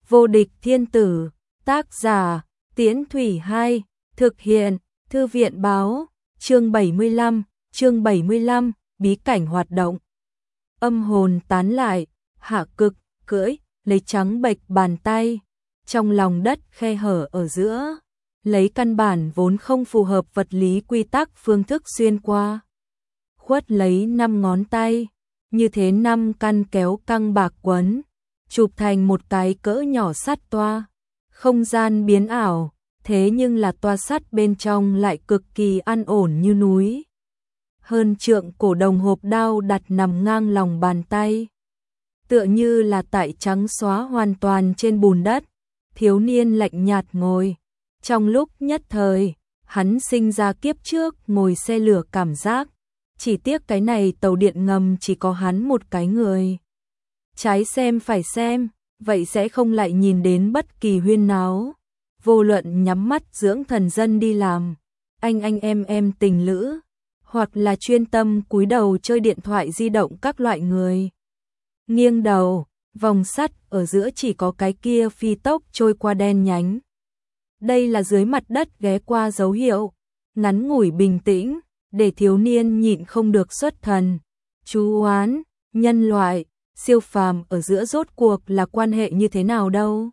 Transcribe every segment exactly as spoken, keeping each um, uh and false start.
Vô địch thiên tử, tác giả, Tiễn Thủy hai, thực hiện, Thư viện báo, chương bảy mươi lăm, chương bảy mươi lăm, bí cảnh hoạt động. Âm hồn tán lại, Hạ Cực, cưỡi, lấy trắng bệch bàn tay, trong lòng đất khe hở ở giữa, lấy căn bản vốn không phù hợp vật lý quy tắc phương thức xuyên qua. Khuất lấy năm ngón tay, như thế năm căn kéo căng bạc quấn, chụp thành một cái cỡ nhỏ sắt toa. Không gian biến ảo, thế nhưng là toa sắt bên trong lại cực kỳ an ổn như núi. Hơn trượng cổ đồng hộp đao đặt nằm ngang lòng bàn tay. Tựa như là tại trắng xóa hoàn toàn trên bùn đất, thiếu niên lạnh nhạt ngồi. Trong lúc nhất thời, hắn sinh ra kiếp trước ngồi xe lửa cảm giác. Chỉ tiếc cái này tàu điện ngầm chỉ có hắn một cái người. Trái xem phải xem, vậy sẽ không lại nhìn đến bất kỳ huyên náo. Vô luận nhắm mắt dưỡng thần dân đi làm, anh anh em em tình lữ, hoặc là chuyên tâm cúi đầu chơi điện thoại di động các loại người. Nghiêng đầu, vòng sắt ở giữa chỉ có cái kia phi tốc trôi qua đen nhánh. Đây là dưới mặt đất ghé qua dấu hiệu, ngắn ngủi bình tĩnh, để thiếu niên nhịn không được xuất thần. Chú oán, nhân loại, siêu phàm ở giữa rốt cuộc là quan hệ như thế nào đâu?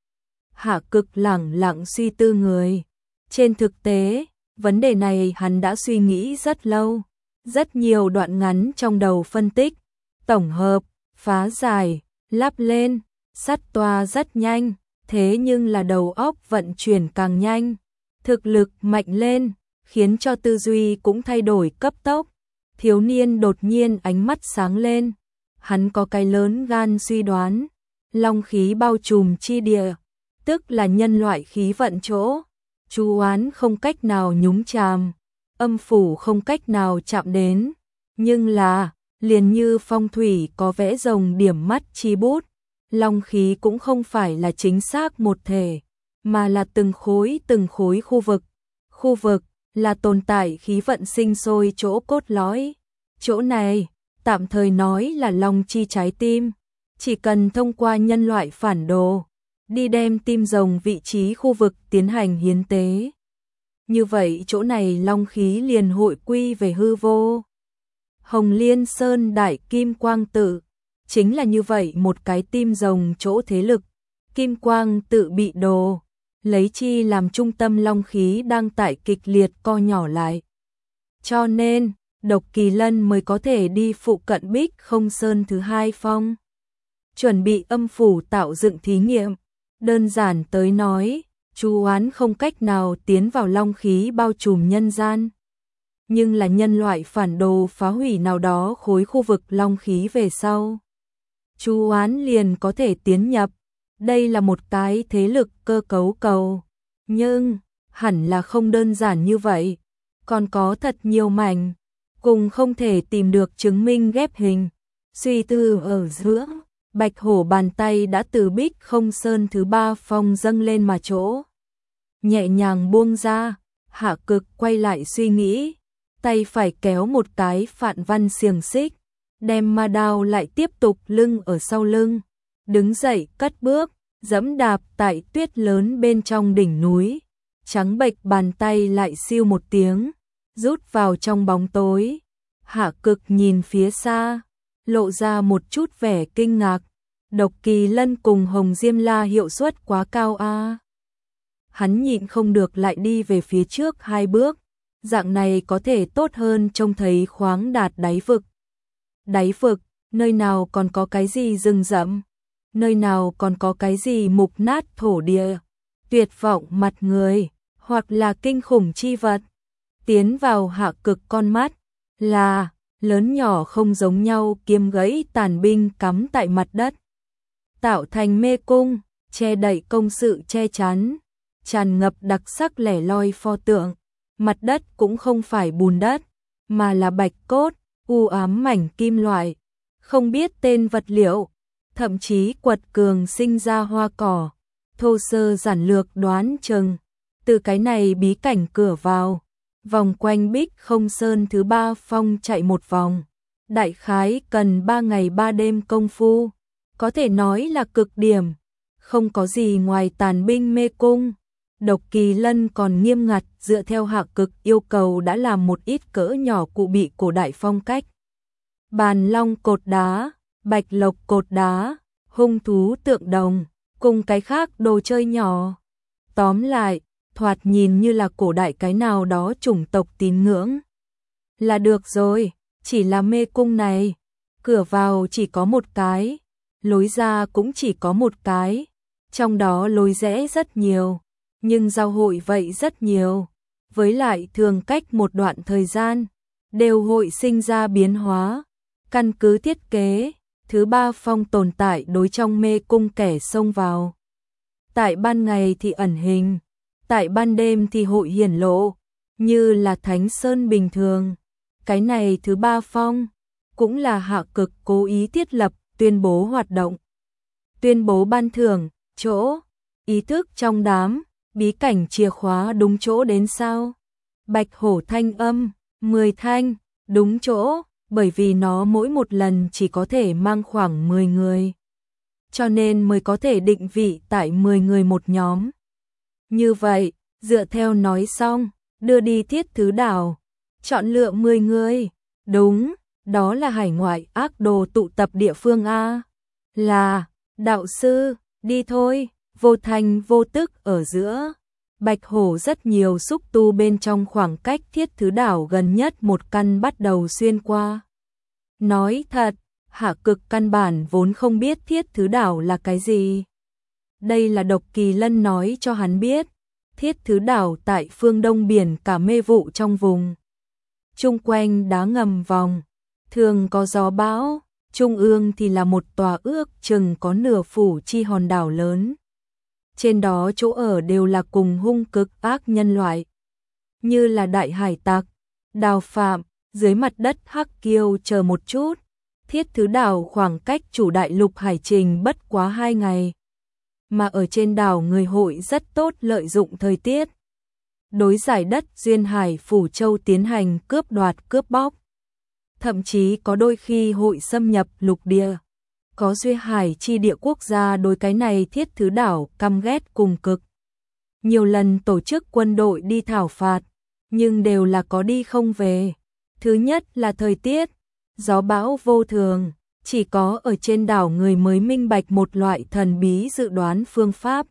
Hạ Cực lẳng lặng suy tư người. Trên thực tế, vấn đề này hắn đã suy nghĩ rất lâu. Rất nhiều đoạn ngắn trong đầu phân tích, tổng hợp, phá giải, lắp lên, sắt toa rất nhanh, thế nhưng là đầu óc vận chuyển càng nhanh. Thực lực mạnh lên, khiến cho tư duy cũng thay đổi cấp tốc. Thiếu niên đột nhiên ánh mắt sáng lên. Hắn có cái lớn gan suy đoán, long khí bao trùm chi địa, tức là nhân loại khí vận chỗ, chú oán không cách nào nhúng chàm, âm phủ không cách nào chạm đến, nhưng là, liền như phong thủy có vẽ rồng điểm mắt chi bút, long khí cũng không phải là chính xác một thể, mà là từng khối từng khối khu vực, khu vực là tồn tại khí vận sinh sôi chỗ cốt lõi, chỗ này tạm thời nói là long chi trái tim, chỉ cần thông qua nhân loại phản đồ, đi đem tim rồng vị trí khu vực tiến hành hiến tế. Như vậy chỗ này long khí liền hội quy về hư vô. Hồng Liên Sơn Đại Kim Quang Tự, chính là như vậy một cái tim rồng chỗ thế lực, Kim Quang Tự bị đồ, lấy chi làm trung tâm long khí đang tại kịch liệt co nhỏ lại. Cho nên, Độc Kỳ Lân mới có thể đi phụ cận Bích Không Sơn thứ hai phong. Chuẩn bị âm phủ tạo dựng thí nghiệm. Đơn giản tới nói, chú oán không cách nào tiến vào long khí bao trùm nhân gian. Nhưng là nhân loại phản đồ phá hủy nào đó khối khu vực long khí về sau. Chú oán liền có thể tiến nhập. Đây là một cái thế lực cơ cấu cầu. Nhưng, hẳn là không đơn giản như vậy. Còn có thật nhiều mảnh. Cùng không thể tìm được chứng minh ghép hình. Suy tư ở giữa, Bạch Hổ bàn tay đã từ Bích Không Sơn thứ ba phong dâng lên mà chỗ. Nhẹ nhàng buông ra, Hạ Cực quay lại suy nghĩ, tay phải kéo một cái phạn văn xiềng xích, đem ma đao lại tiếp tục lưng ở sau lưng, đứng dậy cất bước, dẫm đạp tại tuyết lớn bên trong đỉnh núi, trắng bệch bàn tay lại siêu một tiếng, rút vào trong bóng tối. Hạ Cực nhìn phía xa, lộ ra một chút vẻ kinh ngạc. Độc Kỳ Lân cùng Hồng Diêm La hiệu suất quá cao a. À. Hắn nhịn không được lại đi về phía trước hai bước, dạng này có thể tốt hơn trông thấy khoáng đạt đáy vực. Đáy vực, nơi nào còn có cái gì rừng rậm, nơi nào còn có cái gì mục nát thổ địa, tuyệt vọng mặt người, hoặc là kinh khủng chi vật. Tiến vào Hạ Cực con mắt, là lớn nhỏ không giống nhau kiếm gãy tàn binh cắm tại mặt đất, tạo thành mê cung, che đậy công sự che chắn, tràn ngập đặc sắc lẻ loi pho tượng. Mặt đất cũng không phải bùn đất, mà là bạch cốt, u ám mảnh kim loại, không biết tên vật liệu, thậm chí quật cường sinh ra hoa cỏ, thô sơ giản lược đoán chừng. Từ cái này bí cảnh cửa vào, vòng quanh Bích Không Sơn thứ ba phong chạy một vòng, đại khái cần ba ngày ba đêm công phu, có thể nói là cực điểm. không có gì ngoài tàn binh mê cung. Độc Kỳ Lân còn nghiêm ngặt dựa theo Hạ Cực yêu cầu đã làm một ít cỡ nhỏ cụ bị cổ đại phong cách. Bàn long cột đá, bạch lộc cột đá, hung thú tượng đồng, cùng cái khác đồ chơi nhỏ. Tóm lại, thoạt nhìn như là cổ đại cái nào đó chủng tộc tín ngưỡng. Là được rồi, chỉ là mê cung này, cửa vào chỉ có một cái, lối ra cũng chỉ có một cái, trong đó lối rẽ rất nhiều, nhưng giao hội vậy rất nhiều, với lại thường cách một đoạn thời gian, đều hội sinh ra biến hóa, căn cứ thiết kế, thứ ba phong tồn tại đối trong mê cung kẻ xông vào. Tại ban ngày thì ẩn hình, tại ban đêm thì hội hiển lộ, như là Thánh Sơn bình thường. Cái này thứ ba phong, cũng là Hạ Cực cố ý thiết lập, tuyên bố hoạt động. Tuyên bố ban thưởng, chỗ, ý thức trong đám, bí cảnh chìa khóa đúng chỗ đến sao? Bạch hổ thanh âm, mười thanh, đúng chỗ, bởi vì nó mỗi một lần chỉ có thể mang khoảng mười người. Cho nên mới có thể định vị tại mười người một nhóm. Như vậy, dựa theo nói xong, đưa đi Thiết Thứ Đảo, chọn lựa mười người. Đúng, đó là hải ngoại ác đồ tụ tập địa phương A. Là, đạo sư, đi thôi, vô thành vô tức ở giữa. Bạch hổ rất nhiều xúc tu bên trong khoảng cách Thiết Thứ Đảo gần nhất một căn bắt đầu xuyên qua. Nói thật, Hạ Cực căn bản vốn không biết Thiết Thứ Đảo là cái gì. Đây là Độc Kỳ Lân nói cho hắn biết. Thiết Thứ Đảo tại phương đông biển cả mê vụ trong vùng. Trung quanh đá ngầm vòng, thường có gió bão, trung ương thì là một tòa ước chừng có nửa phủ chi hòn đảo lớn. Trên đó chỗ ở đều là cùng hung cực ác nhân loại, như là đại hải tặc, đào phạm, dưới mặt đất hắc kiêu chờ một chút. Thiết Thứ Đảo khoảng cách chủ đại lục hải trình bất quá hai ngày. Mà ở trên đảo người hội rất tốt lợi dụng thời tiết. Đối giải đất duyên hải phủ châu tiến hành cướp đoạt cướp bóc. Thậm chí có đôi khi hội xâm nhập lục địa. Có duyên hải chi địa quốc gia đối cái này Thiết Thứ Đảo căm ghét cùng cực. Nhiều lần tổ chức quân đội đi thảo phạt, nhưng đều là có đi không về. Thứ nhất là thời tiết, gió bão vô thường, chỉ có ở trên đảo người mới minh bạch một loại thần bí dự đoán phương pháp.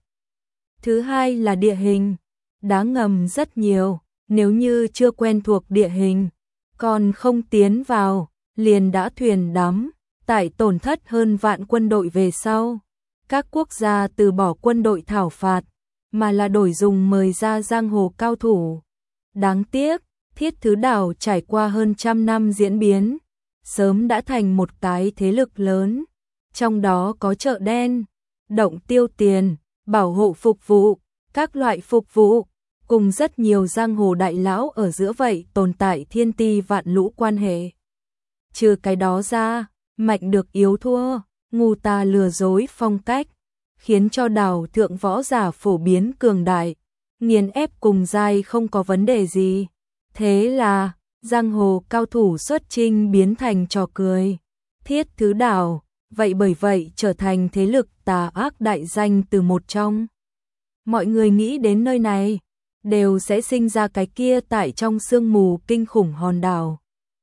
Thứ hai là địa hình, đá ngầm rất nhiều, nếu như chưa quen thuộc địa hình, còn không tiến vào, liền đã thuyền đắm, tại tổn thất hơn vạn quân đội về sau. Các quốc gia từ bỏ quân đội thảo phạt, mà là đổi dùng mời ra giang hồ cao thủ. Đáng tiếc, Thiết Thứ Đảo trải qua hơn trăm năm diễn biến, sớm đã thành một cái thế lực lớn, trong đó có chợ đen, động tiêu tiền, bảo hộ phục vụ, các loại phục vụ, cùng rất nhiều giang hồ đại lão ở giữa vậy tồn tại thiên ti vạn lũ quan hệ. Trừ cái đó ra, mạnh được yếu thua, ngu ta lừa dối phong cách, khiến cho đảo thượng võ giả phổ biến cường đại, nghiền ép cùng giai không có vấn đề gì. Thế là, giang hồ cao thủ xuất chinh biến thành trò cười. Thiết Thứ Đảo, vậy bởi vậy trở thành thế lực tà ác đại danh từ một trong. Mọi người nghĩ đến nơi này, đều sẽ sinh ra cái kia tại trong sương mù kinh khủng hòn đảo.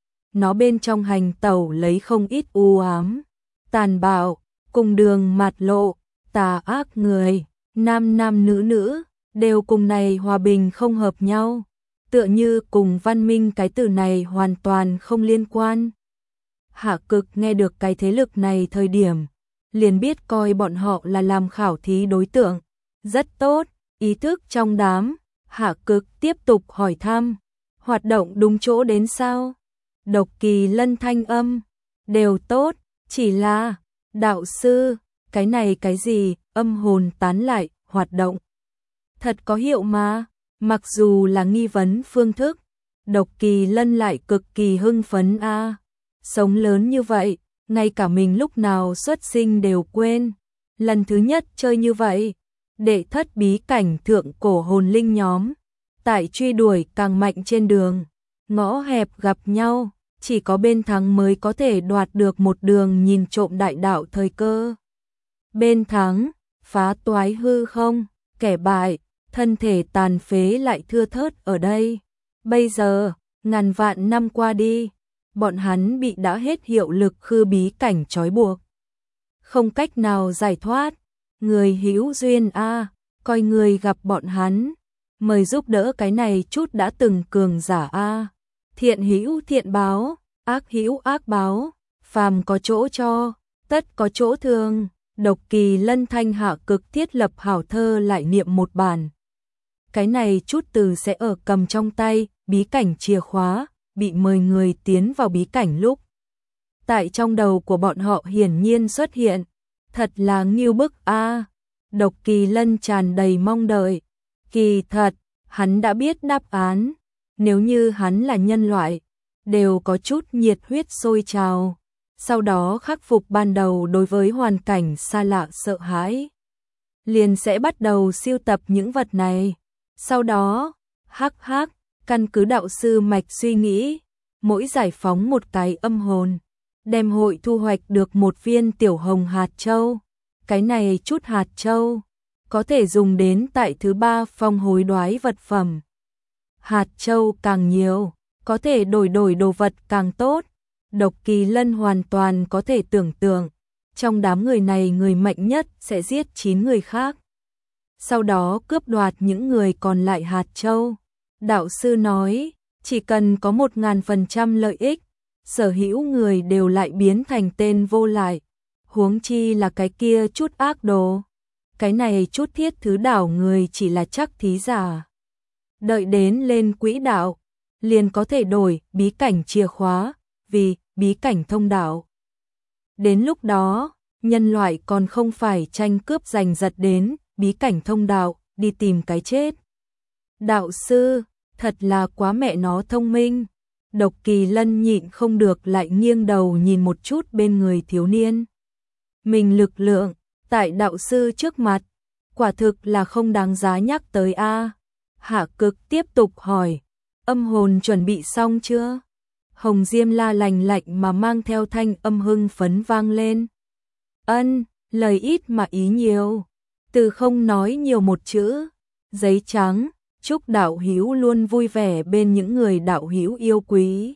Nó bên trong hành tẩu lấy không ít u ám, tàn bạo, cùng đường mạt lộ, tà ác người, nam nam nữ nữ, đều cùng này hòa bình không hợp nhau. Tựa như cùng văn minh cái từ này hoàn toàn không liên quan. Hạ Cực nghe được cái thế lực này thời điểm, liền biết coi bọn họ là làm khảo thí đối tượng. Rất tốt, ý thức trong đám, Hạ Cực tiếp tục hỏi thăm, hoạt động đúng chỗ đến sao? Độc Kỳ Lân thanh âm, đều tốt, chỉ là, đạo sư, cái này cái gì, âm hồn tán lại, hoạt động. Thật có hiệu mà. Mặc dù là nghi vấn phương thức, Độc Kỳ Lân lại cực kỳ hưng phấn a. À. Sống lớn như vậy, ngay cả mình lúc nào xuất sinh đều quên. Lần thứ nhất chơi như vậy, đệ thất bí cảnh thượng cổ hồn linh nhóm, tại truy đuổi càng mạnh trên đường, ngõ hẹp gặp nhau, chỉ có bên thắng mới có thể đoạt được một đường nhìn trộm đại đạo thời cơ. Bên thắng, phá toái hư không, kẻ bại, thân thể tàn phế lại thưa thớt ở đây. Bây giờ, ngàn vạn năm qua đi, bọn hắn bị đã hết hiệu lực khư bí cảnh trói buộc. Không cách nào giải thoát, người hữu duyên a, coi người gặp bọn hắn, mời giúp đỡ cái này chút đã từng cường giả a. Thiện hữu thiện báo, ác hữu ác báo, phàm có chỗ cho, tất có chỗ thương. Độc Kỳ Lân thanh hạ cực thiết lập hảo thơ lại niệm một bản. Cái này chút từ sẽ ở cầm trong tay, bí cảnh chìa khóa, bị mời người tiến vào bí cảnh lúc. Tại trong đầu của bọn họ hiển nhiên xuất hiện, thật là nghiêu bức a. Độc Kỳ Lân tràn đầy mong đợi, kỳ thật, hắn đã biết đáp án, nếu như hắn là nhân loại, đều có chút nhiệt huyết sôi trào. Sau đó khắc phục ban đầu đối với hoàn cảnh xa lạ sợ hãi, liền sẽ bắt đầu sưu tập những vật này. Sau đó, hắc hắc, căn cứ đạo sư mạch suy nghĩ, mỗi giải phóng một cái âm hồn, đem hội thu hoạch được một viên tiểu hồng hạt châu. Cái này chút hạt châu, có thể dùng đến tại thứ ba phong hối đoái vật phẩm. Hạt châu càng nhiều, có thể đổi đổi đồ vật càng tốt. Độc Kỳ Lân hoàn toàn có thể tưởng tượng, trong đám người này người mạnh nhất sẽ giết chín người khác. Sau đó cướp đoạt những người còn lại hạt châu. Đạo sư nói, chỉ cần có một ngàn phần trăm lợi ích, sở hữu người đều lại biến thành tên vô lại. Huống chi là cái kia chút ác đồ. Cái này chút thiết thứ đảo người chỉ là chắc thí giả. Đợi đến lên quỹ đạo, liền có thể đổi bí cảnh chìa khóa, vì bí cảnh thông đạo. Đến lúc đó, nhân loại còn không phải tranh cướp giành giật đến bí cảnh thông đạo, đi tìm cái chết. Đạo sư, thật là quá mẹ nó thông minh. Độc Kỳ Lân nhịn không được lại nghiêng đầu nhìn một chút bên người thiếu niên. Mình lực lượng, tại đạo sư trước mặt, quả thực là không đáng giá nhắc tới a. Hạ Cực tiếp tục hỏi, âm hồn chuẩn bị xong chưa? Hồng Diêm La lành lạnh mà mang theo thanh âm hưng phấn vang lên. Ân, lời ít mà ý nhiều. Từ không nói nhiều một chữ. Giấy trắng, chúc đạo hữu luôn vui vẻ bên những người đạo hữu yêu quý.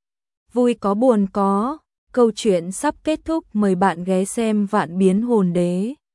Vui có buồn có, câu chuyện sắp kết thúc, mời bạn ghé xem Vạn Biến Hồn Đế.